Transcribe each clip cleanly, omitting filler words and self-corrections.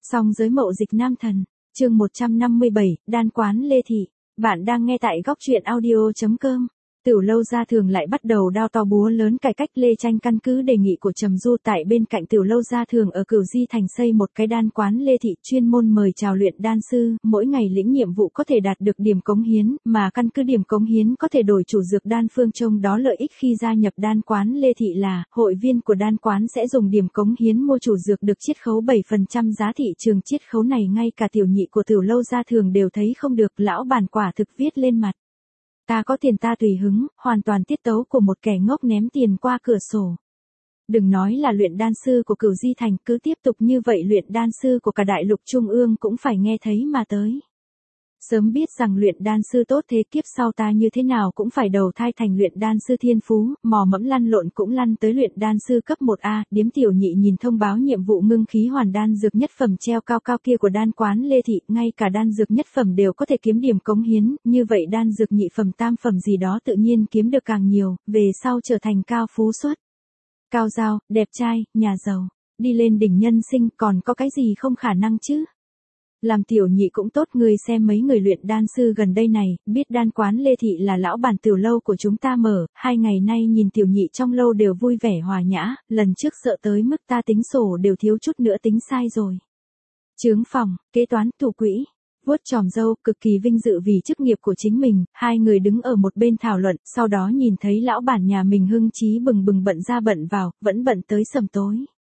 Song giới mậu dịch nam thần, chương 157, đan quán Lê Thị. Bạn đang nghe tại góc truyện audio.com. Tiểu Lâu Gia Thường lại bắt đầu đao to búa lớn cải cách. Lê Tranh căn cứ đề nghị của Trầm Du tại bên cạnh Tiểu Lâu Gia Thường ở Cửu Di Thành xây một cái đan quán Lê Thị chuyên môn mời chào luyện đan sư, mỗi ngày lĩnh nhiệm vụ có thể đạt được điểm cống hiến, mà căn cứ điểm cống hiến có thể đổi chủ dược đan phương trong đó lợi ích khi gia nhập đan quán Lê Thị là, hội viên của đan quán sẽ dùng điểm cống hiến mua chủ dược được chiết khấu 7% giá thị trường. Chiết khấu này ngay cả tiểu nhị của Tiểu Lâu Gia Thường đều thấy không được, lão bản quả thực viết lên mặt. Ta có tiền ta tùy hứng, hoàn toàn tiết tấu của một kẻ ngốc ném tiền qua cửa sổ. Đừng nói là luyện đan sư của Cửu Di Thành, cứ tiếp tục như vậy luyện đan sư của cả đại lục trung ương cũng phải nghe thấy mà tới. Sớm biết rằng luyện đan sư tốt thế, kiếp sau ta như thế nào cũng phải đầu thai thành luyện đan sư thiên phú, mò mẫm lăn lộn cũng lăn tới luyện đan sư cấp 1A. Điếm tiểu nhị nhìn thông báo nhiệm vụ ngưng khí hoàn đan dược nhất phẩm treo cao cao kia của đan quán Lê Thị, ngay cả đan dược nhất phẩm đều có thể kiếm điểm cống hiến, như vậy đan dược nhị phẩm tam phẩm gì đó tự nhiên kiếm được càng nhiều, về sau trở thành cao phú xuất. Cao giao, đẹp trai, nhà giàu, đi lên đỉnh nhân sinh, còn có cái gì không khả năng chứ? Làm tiểu nhị cũng tốt, người xem mấy người luyện đan sư gần đây này, biết đan quán Lê Thị là lão bản tiểu lâu của chúng ta mở, 2 ngày nay nhìn tiểu nhị trong lâu đều vui vẻ hòa nhã, lần trước sợ tới mức ta tính sổ đều thiếu chút nữa tính sai rồi. Chướng phòng, kế toán, thủ quỹ, vuốt chòm râu, cực kỳ vinh dự vì chức nghiệp của chính mình, hai người đứng ở một bên thảo luận, sau đó nhìn thấy lão bản nhà mình hưng chí bừng bừng bận ra bận vào, vẫn bận tới sầm tối.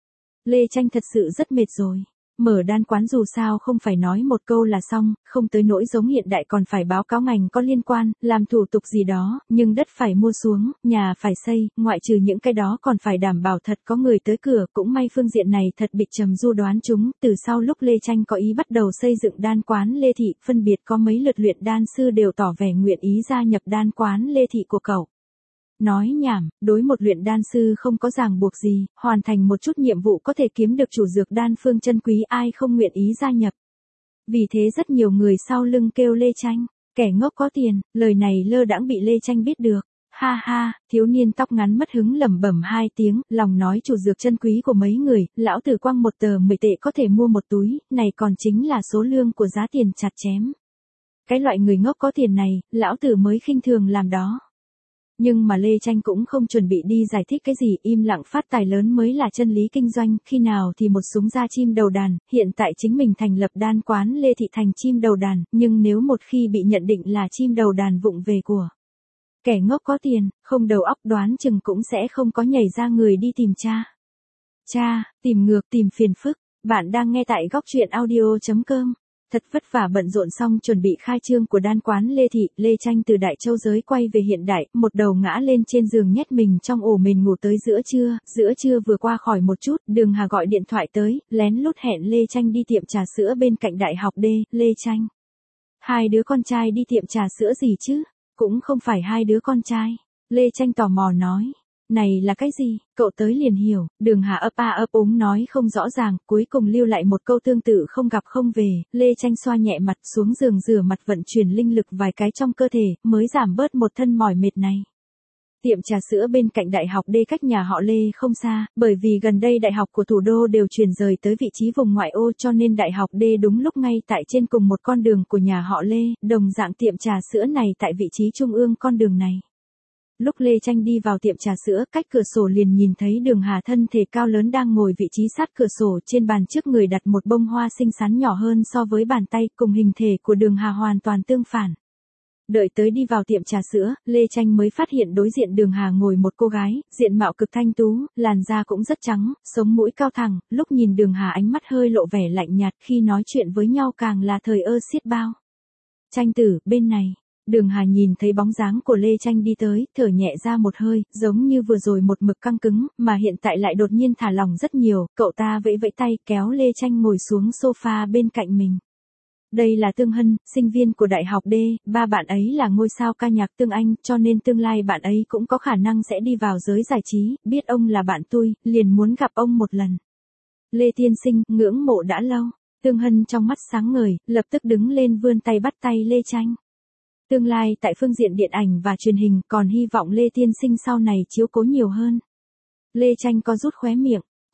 Lê Tranh thật sự rất mệt rồi. Mở đan quán dù sao không phải nói một câu là xong, không tới nỗi giống hiện đại còn phải báo cáo ngành có liên quan, làm thủ tục gì đó, nhưng đất phải mua xuống, nhà phải xây, ngoại trừ những cái đó còn phải đảm bảo thật có người tới cửa. Cũng may phương diện này thật bị Trầm Du đoán trúng, từ sau lúc Lê Tranh có ý bắt đầu xây dựng đan quán Lê Thị, phân biệt có mấy lượt luyện đan sư đều tỏ vẻ nguyện ý gia nhập đan quán Lê Thị của cậu. Nói nhảm, đối một luyện đan sư không có ràng buộc gì, hoàn thành một chút nhiệm vụ có thể kiếm được chủ dược đan phương chân quý, ai không nguyện ý gia nhập. Vì thế rất nhiều người sau lưng kêu Lê Tranh, kẻ ngốc có tiền, lời này lơ đãng bị Lê Tranh biết được. Ha ha, thiếu niên tóc ngắn mất hứng lẩm bẩm 2 tiếng, lòng nói chủ dược chân quý của mấy người, lão tử quăng một tờ 10 tệ có thể mua một túi, này còn chính là số lương của giá tiền chặt chém. Cái loại người ngốc có tiền này, lão tử mới khinh thường làm đó. Nhưng mà Lê Tranh cũng không chuẩn bị đi giải thích cái gì, im lặng phát tài lớn mới là chân lý kinh doanh, khi nào thì một súng ra chim đầu đàn, hiện tại chính mình thành lập đan quán Lê Thị thành chim đầu đàn, nhưng nếu một khi bị nhận định là chim đầu đàn vụng về của kẻ ngốc có tiền, không đầu óc đoán chừng cũng sẽ không có nhảy ra người đi tìm tìm ngược, tìm phiền phức. Bạn đang nghe tại góc truyện audio.com. Thật vất vả bận rộn xong chuẩn bị khai trương của đan quán Lê Thị, Lê Tranh từ Đại Châu giới quay về hiện đại, một đầu ngã lên trên giường nhét mình trong ổ mền ngủ tới giữa trưa vừa qua khỏi một chút, Đường Hà gọi điện thoại tới, lén lút hẹn Lê Tranh đi tiệm trà sữa bên cạnh Đại học D. Lê Tranh: hai đứa con trai đi tiệm trà sữa gì chứ? Cũng không phải hai đứa con trai. Lê Tranh tò mò nói. Này là cái gì? Cậu tới liền hiểu. Đường Hà ấp úng nói không rõ ràng, cuối cùng lưu lại một câu tương tự không gặp không về. Lê Tranh xoa nhẹ mặt xuống giường rửa mặt vận chuyển linh lực vài cái trong cơ thể, mới giảm bớt một thân mỏi mệt này. Tiệm trà sữa bên cạnh Đại học D cách nhà họ Lê không xa, bởi vì gần đây đại học của thủ đô đều chuyển rời tới vị trí vùng ngoại ô cho nên Đại học D đúng lúc ngay tại trên cùng một con đường của nhà họ Lê, đồng dạng tiệm trà sữa này tại vị trí trung ương con đường này. Lúc Lê Tranh đi vào tiệm trà sữa, cách cửa sổ liền nhìn thấy Đường Hà thân thể cao lớn đang ngồi vị trí sát cửa sổ, trên bàn trước người đặt một bông hoa xinh xắn nhỏ hơn so với bàn tay, cùng hình thể của Đường Hà hoàn toàn tương phản. Đợi tới đi vào tiệm trà sữa, Lê Tranh mới phát hiện đối diện Đường Hà ngồi một cô gái, diện mạo cực thanh tú, làn da cũng rất trắng, sống mũi cao thẳng, lúc nhìn Đường Hà ánh mắt hơi lộ vẻ lạnh nhạt, khi nói chuyện với nhau càng là thời ơ xiết bao. Tranh tử, bên này. Đường Hà nhìn thấy bóng dáng của Lê Tranh đi tới, thở nhẹ ra một hơi, giống như vừa rồi một mực căng cứng, mà hiện tại lại đột nhiên thả lỏng rất nhiều, cậu ta vẫy vẫy tay kéo Lê Tranh ngồi xuống sofa bên cạnh mình. Đây là Tương Hân, sinh viên của Đại học D, ba bạn ấy là ngôi sao ca nhạc Tương Anh, cho nên tương lai bạn ấy cũng có khả năng sẽ đi vào giới giải trí, biết ông là bạn tôi, liền muốn gặp ông một lần. Lê tiên sinh, ngưỡng mộ đã lâu. Tương Hân trong mắt sáng ngời, lập tức đứng lên vươn tay bắt tay Lê Tranh. Tương lai tại phương diện điện ảnh và truyền hình, còn hy vọng Lê tiên sinh sau này chiếu cố nhiều hơn. Lê Tranh có rút khóe miệng,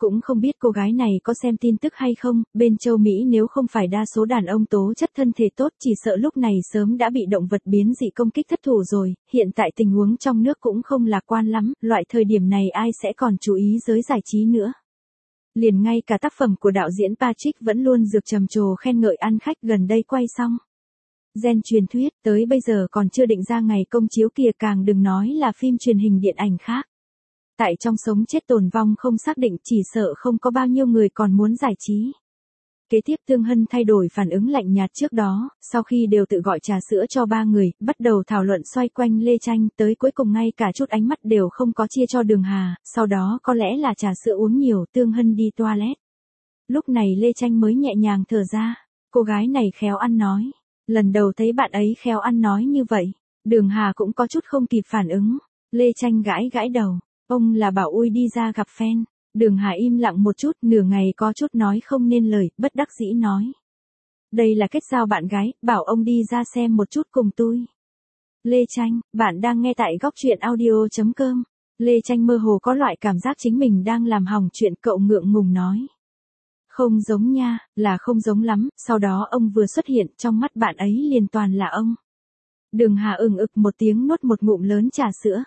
Cũng không biết cô gái này có xem tin tức hay không, bên châu Mỹ nếu không phải đa số đàn ông tố chất thân thể tốt chỉ sợ lúc này sớm đã bị động vật biến dị công kích thất thủ rồi, hiện tại tình huống trong nước cũng không lạc quan lắm, loại thời điểm này ai sẽ còn chú ý giới giải trí nữa. Liền ngay cả tác phẩm của đạo diễn Patrick vẫn luôn dược trầm trồ khen ngợi ăn khách gần đây quay xong. Gen truyền thuyết tới bây giờ còn chưa định ra ngày công chiếu kìa, càng đừng nói là phim truyền hình điện ảnh khác. Tại trong sống chết tồn vong không xác định, chỉ sợ không có bao nhiêu người còn muốn giải trí. Kế tiếp Tương Hân thay đổi phản ứng lạnh nhạt trước đó, sau khi đều tự gọi trà sữa cho ba người, bắt đầu thảo luận xoay quanh Lê Tranh, tới cuối cùng ngay cả chút ánh mắt đều không có chia cho Đường Hà, sau đó có lẽ là trà sữa uống nhiều, Tương Hân đi toilet. Lúc này Lê Tranh mới nhẹ nhàng thở ra, cô gái này khéo ăn nói. Lần đầu thấy bạn ấy khéo ăn nói như vậy, Đường Hà cũng có chút không kịp phản ứng. Lê Tranh gãi gãi đầu, ông là bảo ui đi ra gặp fan. Đường Hà im lặng một chút, nửa ngày có chút nói không nên lời, bất đắc dĩ nói. Đây là kết giao bạn gái, bảo ông đi ra xem một chút cùng tôi. Lê Tranh, bạn đang nghe tại góc truyện audio.com. Lê Tranh mơ hồ có loại cảm giác chính mình đang làm hỏng chuyện, cậu ngượng ngùng nói. Không giống nha, là không giống lắm, sau đó ông vừa xuất hiện, trong mắt bạn ấy liền toàn là ông. Đường Hà ừng ực một tiếng nuốt một ngụm lớn trà sữa.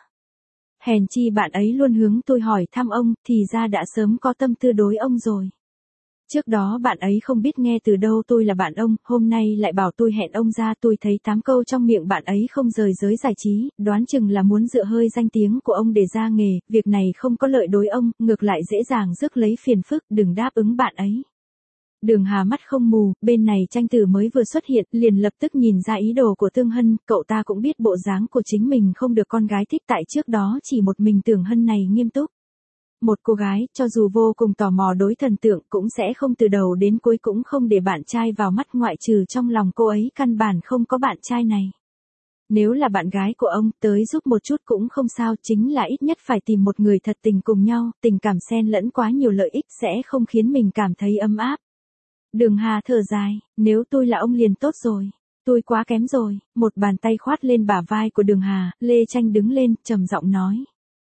Hèn chi bạn ấy luôn hướng tôi hỏi thăm ông, thì ra đã sớm có tâm tư đối ông rồi. Trước đó bạn ấy không biết nghe từ đâu tôi là bạn ông, hôm nay lại bảo tôi hẹn ông ra, tôi thấy 8 câu trong miệng bạn ấy không rời giới giải trí, đoán chừng là muốn dựa hơi danh tiếng của ông để ra nghề, việc này không có lợi đối ông, ngược lại dễ dàng rước lấy phiền phức, đừng đáp ứng bạn ấy. Đường Hà mắt không mù, bên này Tranh Tử mới vừa xuất hiện, liền lập tức nhìn ra ý đồ của Tương Hân, cậu ta cũng biết bộ dáng của chính mình không được con gái thích, tại trước đó chỉ một mình Tưởng Hân này nghiêm túc. Một cô gái, cho dù vô cùng tò mò đối thần tượng cũng sẽ không từ đầu đến cuối cũng không để bạn trai vào mắt, ngoại trừ trong lòng cô ấy căn bản không có bạn trai này. Nếu là bạn gái của ông, tới giúp một chút cũng không sao, chính là ít nhất phải tìm một người thật tình cùng nhau, tình cảm xen lẫn quá nhiều lợi ích sẽ không khiến mình cảm thấy ấm áp. Đường Hà thở dài, nếu tôi là ông liền tốt rồi. Tôi quá kém rồi, một bàn tay khoát lên bả vai của Đường Hà, Lê Tranh đứng lên, trầm giọng nói.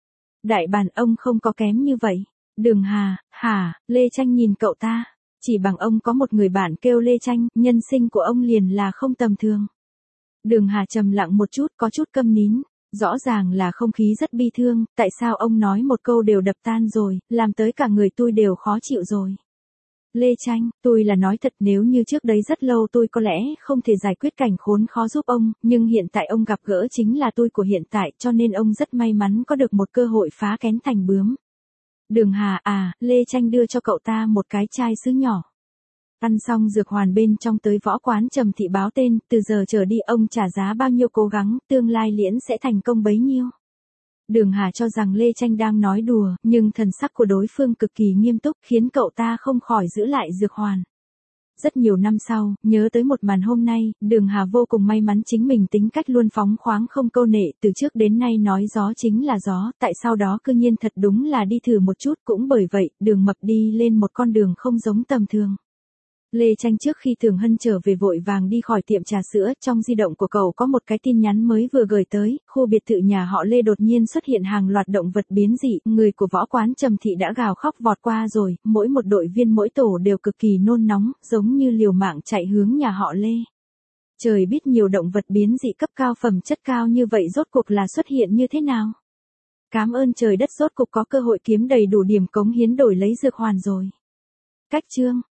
Đại bàn ông không có kém như vậy. Đường Hà, hả, Lê Tranh nhìn cậu ta. Chỉ bằng ông có một người bạn kêu Lê Tranh, nhân sinh của ông liền là không tầm thường. Đường Hà trầm lặng một chút, có chút câm nín. Rõ ràng là không khí rất bi thương, tại sao ông nói một câu đều đập tan rồi, làm tới cả người tôi đều khó chịu rồi. Lê Tranh, tôi là nói thật, nếu như trước đấy rất lâu tôi có lẽ không thể giải quyết cảnh khốn khó giúp ông, nhưng hiện tại ông gặp gỡ chính là tôi của hiện tại, cho nên ông rất may mắn có được một cơ hội phá kén thành bướm. Đường Hà, Lê Tranh đưa cho cậu ta một cái chai sứ nhỏ. Ăn xong dược hoàn bên trong tới võ quán Trầm Thị báo tên, từ giờ trở đi ông trả giá bao nhiêu cố gắng, tương lai liễn sẽ thành công bấy nhiêu. Đường Hà cho rằng Lê Tranh đang nói đùa, nhưng thần sắc của đối phương cực kỳ nghiêm túc khiến cậu ta không khỏi giữ lại dược hoàn. Rất nhiều năm sau, nhớ tới một màn hôm nay, Đường Hà vô cùng may mắn chính mình tính cách luôn phóng khoáng không câu nệ, từ trước đến nay nói gió chính là gió, tại sau đó cư nhiên thật đúng là đi thử một chút, cũng bởi vậy, Đường Mập đi lên một con đường không giống tầm thường. Lê Tranh trước khi Tưởng Hân trở về vội vàng đi khỏi tiệm trà sữa, trong di động của cậu có một cái tin nhắn mới vừa gửi tới, khu biệt thự nhà họ Lê đột nhiên xuất hiện hàng loạt động vật biến dị, người của võ quán Trầm Thị đã gào khóc vọt qua rồi, mỗi một đội viên mỗi tổ đều cực kỳ nôn nóng, giống như liều mạng chạy hướng nhà họ Lê. Trời biết nhiều động vật biến dị cấp cao phẩm chất cao như vậy rốt cuộc là xuất hiện như thế nào. Cảm ơn trời đất, rốt cuộc có cơ hội kiếm đầy đủ điểm cống hiến đổi lấy dược hoàn rồi. Cách chương